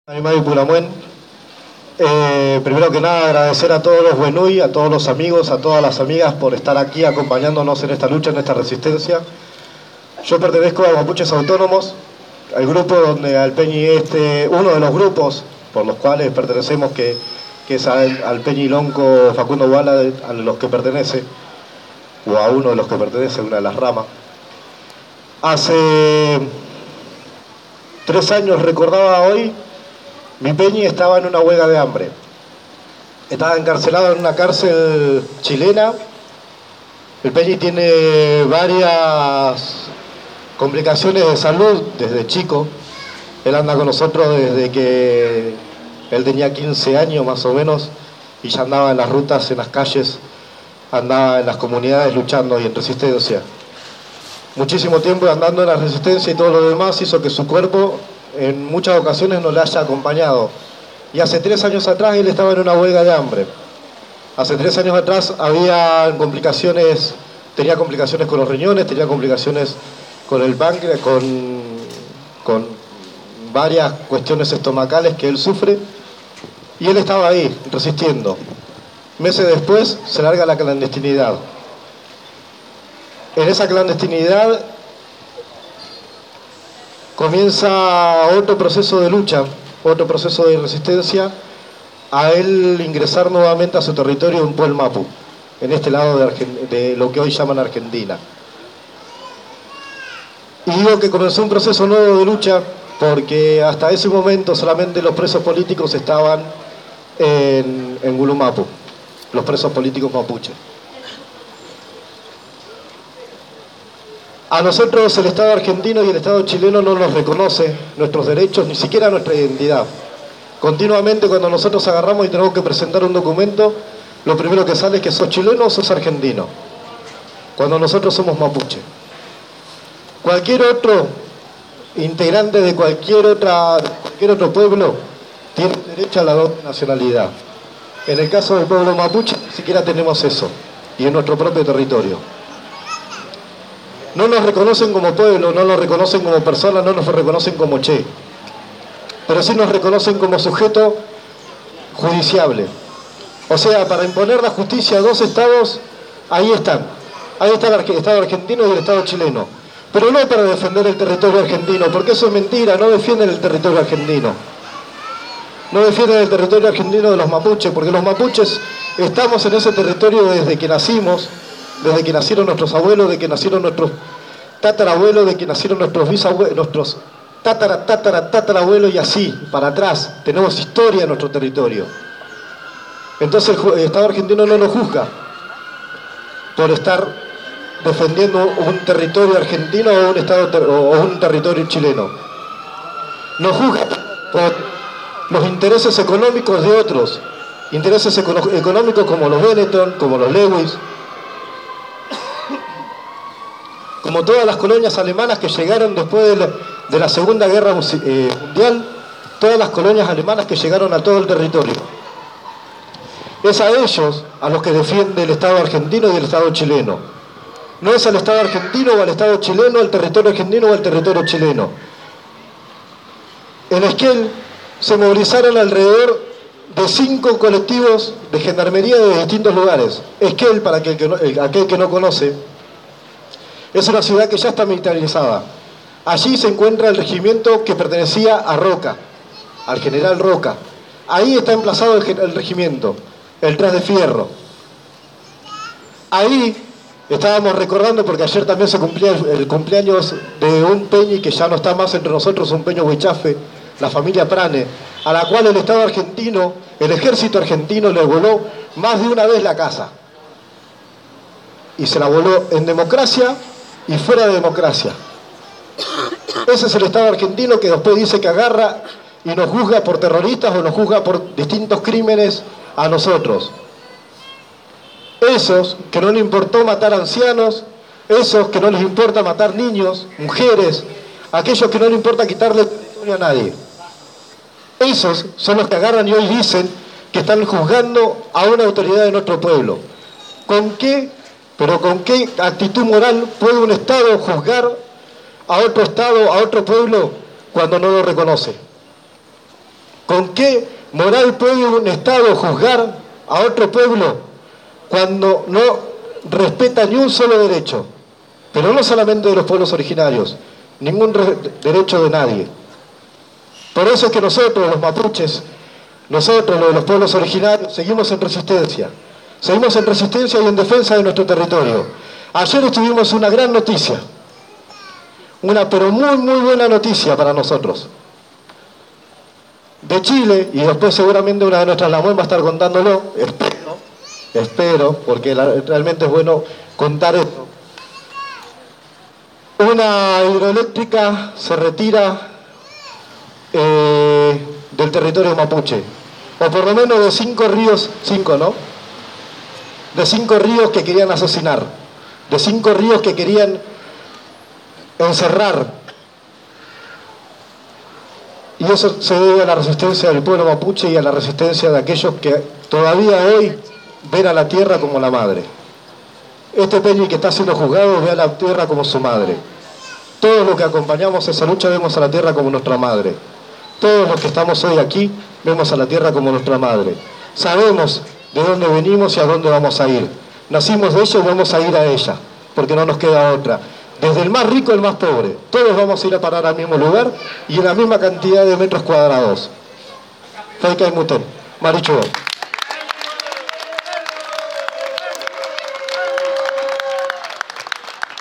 Aymay Pulamuen. Primero que nada agradecer a todos los Buenuy, a todos los amigos, a todas las amigas por estar aquí acompañándonos en esta lucha, en esta resistencia. Yo pertenezco a Mapuches Autónomos, al grupo donde Alpeñi uno de los grupos por los cuales pertenecemos, que es Alpeñi Lonco Facundo Guala, a los que pertenece, o a uno de los que pertenece, una de las ramas. Hace 3 años, recordaba hoy, mi Peñi estaba en una huelga de hambre. Estaba encarcelado en una cárcel chilena. El Peñi tiene varias complicaciones de salud desde chico. Él anda con nosotros desde que él tenía 15 años más o menos, y ya andaba en las rutas, en las calles, andaba en las comunidades luchando y en resistencia. Muchísimo tiempo andando en la resistencia y todo lo demás hizo que su cuerpo en muchas ocasiones no le haya acompañado. Y hace 3 años atrás él estaba en una huelga de hambre. Hace 3 años atrás tenía complicaciones con los riñones, tenía complicaciones con el páncreas, con varias cuestiones estomacales que él sufre, y él estaba ahí, resistiendo. Meses después se larga a la clandestinidad. En esa clandestinidad comienza otro proceso de lucha, otro proceso de resistencia, a él ingresar nuevamente a su territorio en Puel Mapu, en este lado de lo que hoy llaman Argentina. Y digo que comenzó un proceso nuevo de lucha porque hasta ese momento solamente los presos políticos estaban en Gulumapu, los presos políticos mapuches. A nosotros el Estado argentino y el Estado chileno no nos reconoce nuestros derechos, ni siquiera nuestra identidad. Continuamente cuando nosotros agarramos y tenemos que presentar un documento, lo primero que sale es que sos chileno o sos argentino, cuando nosotros somos mapuche. Cualquier otro integrante de cualquier otro pueblo tiene derecho a la doble nacionalidad. En el caso del pueblo mapuche ni siquiera tenemos eso, y en nuestro propio territorio. No nos reconocen como pueblo, no nos reconocen como personas, no nos reconocen como che, pero sí nos reconocen como sujeto judiciable. O sea, para imponer la justicia a 2 estados, ahí están. Ahí está el Estado argentino y el Estado chileno. Pero no para defender el territorio argentino, porque eso es mentira, no defienden el territorio argentino. No defienden el territorio argentino de los mapuches, porque los mapuches estamos en ese territorio desde que nacimos, desde que nacieron nuestros abuelos, de que nacieron nuestros tatarabuelos, de que nacieron nuestros bisabuelos, nuestros tatarabuelos, y así, para atrás. Tenemos historia en nuestro territorio. Entonces el Estado argentino no nos juzga por estar defendiendo un territorio argentino o un territorio chileno. Nos juzga por los intereses económicos de otros, intereses económicos como los Benetton, como los Lewis, como todas las colonias alemanas que llegaron después de la Segunda Guerra Mundial, todas las colonias alemanas que llegaron a todo el territorio. Es a ellos a los que defiende el Estado argentino y el Estado chileno. No es al Estado argentino o al Estado chileno, al territorio argentino o al territorio chileno. En Esquel se movilizaron alrededor de 5 colectivos de gendarmería de distintos lugares. Esquel, para aquel que no conoce, es una ciudad que ya está militarizada. Allí se encuentra el regimiento que pertenecía a Roca, al general Roca. Ahí está emplazado el regimiento, el Tras de Fierro. Ahí estábamos recordando, porque ayer también se cumplía el cumpleaños de un Peñi que ya no está más entre nosotros, un Peño Huichafe, la familia Prane, a la cual el Estado argentino, el ejército argentino, le voló más de una vez la casa. Y se la voló en democracia y fuera de democracia. Ese es el Estado argentino que después dice que agarra y nos juzga por terroristas o nos juzga por distintos crímenes a nosotros. Esos que no les importó matar ancianos, esos que no les importa matar niños, mujeres, aquellos que no les importa quitarle territorio a nadie. Esos son los que agarran y hoy dicen que están juzgando a una autoridad de nuestro pueblo. ¿Con qué? Pero ¿con qué actitud moral puede un Estado juzgar a otro Estado, a otro pueblo, cuando no lo reconoce? ¿Con qué moral puede un Estado juzgar a otro pueblo cuando no respeta ni un solo derecho? Pero no solamente de los pueblos originarios, ningún derecho de nadie. Por eso es que nosotros, los mapuches, nosotros, los pueblos originarios, seguimos en resistencia. Seguimos en resistencia y en defensa de nuestro territorio. Ayer tuvimos una gran noticia, una pero muy buena noticia para nosotros. De Chile, y después seguramente una de nuestras Lamuén va a estar contándolo, espero, porque realmente es bueno contar esto. Una hidroeléctrica se retira del territorio mapuche, o por lo menos de 5 ríos, 5, ¿no? De 5 ríos que querían asesinar, de 5 ríos que querían encerrar. Y eso se debe a la resistencia del pueblo mapuche y a la resistencia de aquellos que todavía hoy ven a la tierra como la madre. Este Peñi que está siendo juzgado ve a la tierra como su madre. Todos los que acompañamos esa lucha vemos a la tierra como nuestra madre. Todos los que estamos hoy aquí vemos a la tierra como nuestra madre. Sabemos de dónde venimos y a dónde vamos a ir. Nacimos de ella y vamos a ir a ella, porque no nos queda otra. Desde el más rico al más pobre, todos vamos a ir a parar al mismo lugar y en la misma cantidad de metros cuadrados. Faikai Muten, Marichuo.